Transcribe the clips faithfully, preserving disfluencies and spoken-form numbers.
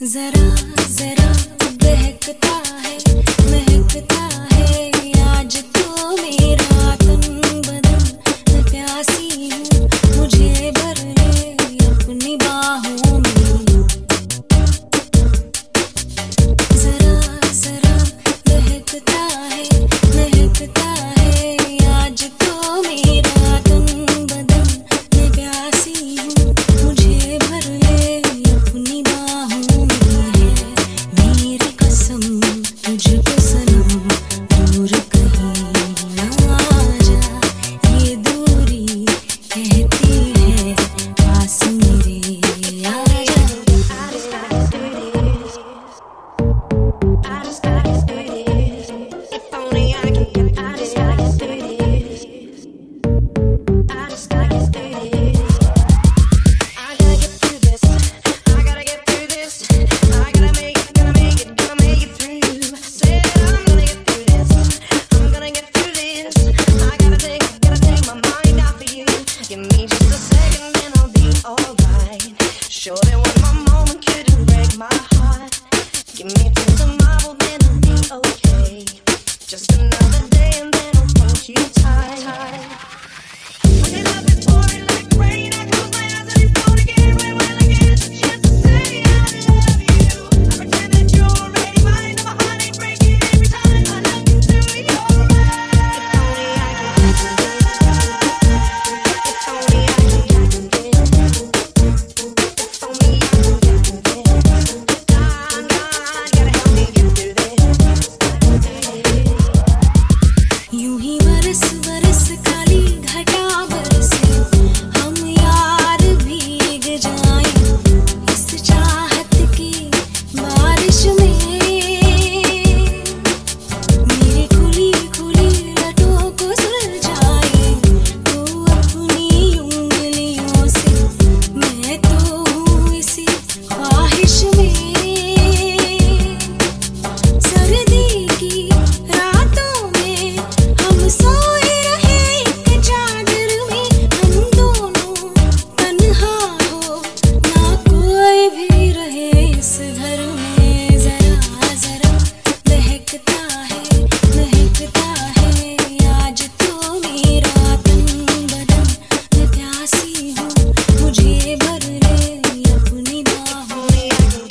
जरा जरा बहकता है महकता है आज तो मेरा तन बदन मैं प्यासी हूँ मुझे भर ले अपनी बाहों में जरा जरा बहकता है महकता है आज तो मेरा तन बदन मैं प्यासी हूँ मुझे भर ले अपनी बाहों में है मेरी कसम तुझको सनम दूर कहीं ना जा ये दूरी कहती है पास मेरे आ जा Give me just a second and I'll be alright. Sure that one more moment couldn't break my heart. Give me till tomorrow then I'll be okay. Just another day and then I'll hold you tight. When your love is pouring like rain, I close my eyes and it's gone again. When will I get the chance to say I love you? I pretend that you're already mine, and my heart ain't breaking every time I look into your eyes. If only I could get to If only I could get to this. If only I could get to this. God, God, gotta help me get through this. यूं ही बरस बरस काली घटा बरसे हम यार भीग जाएं इस चाहत की बारिश में मेरी खुली खुली लटों को सुलझाए तो अपनी उंगलियों से मैं तो हूँ इसी ख्वाहिश में सर्दी की रातों में हम सोए रहे एक चादर में हम दोनों तन्हा हो ना कोई भी रहे इस घर में जरा जरा बहकता है महकता है आज तो मेरा तन बदन मैं प्यासी हूँ मुझे भर ले अपनी बाहों में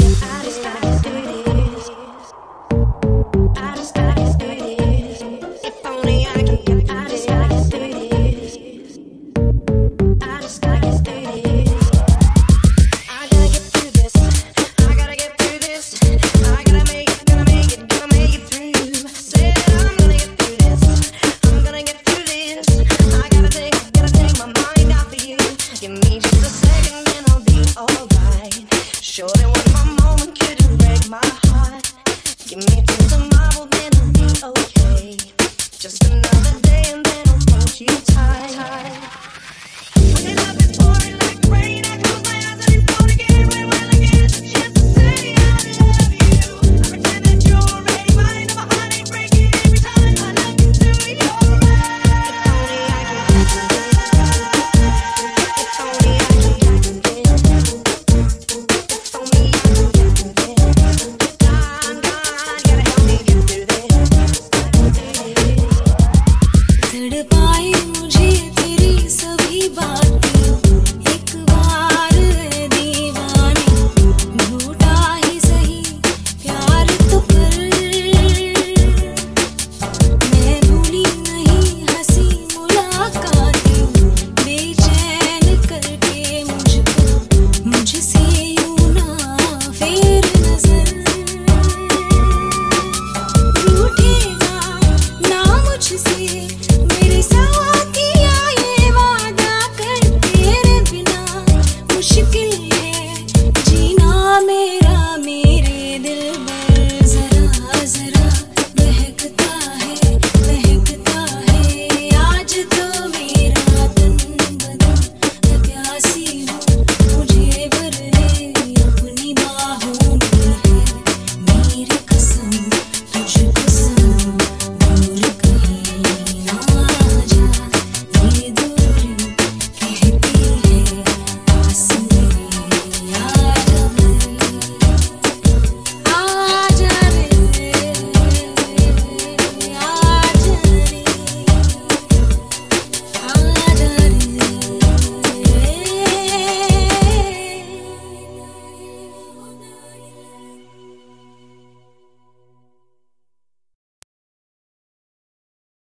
I just gotta get through this. If only I could get I just gotta get through this. I just gotta get through this. I gotta get through this. I gotta get through this. I gotta make it, gonna make it, gonna make it through. Said I'm gonna get through this. I'm gonna get through this. I gotta take, gotta take my mind off of you. Give me just a second and I'll be alright. Sure that one more moment couldn't break my heart. Give me till tomorrow then I'll be okay. Just another day and then I'll hold you tight. When your love is pouring like rain.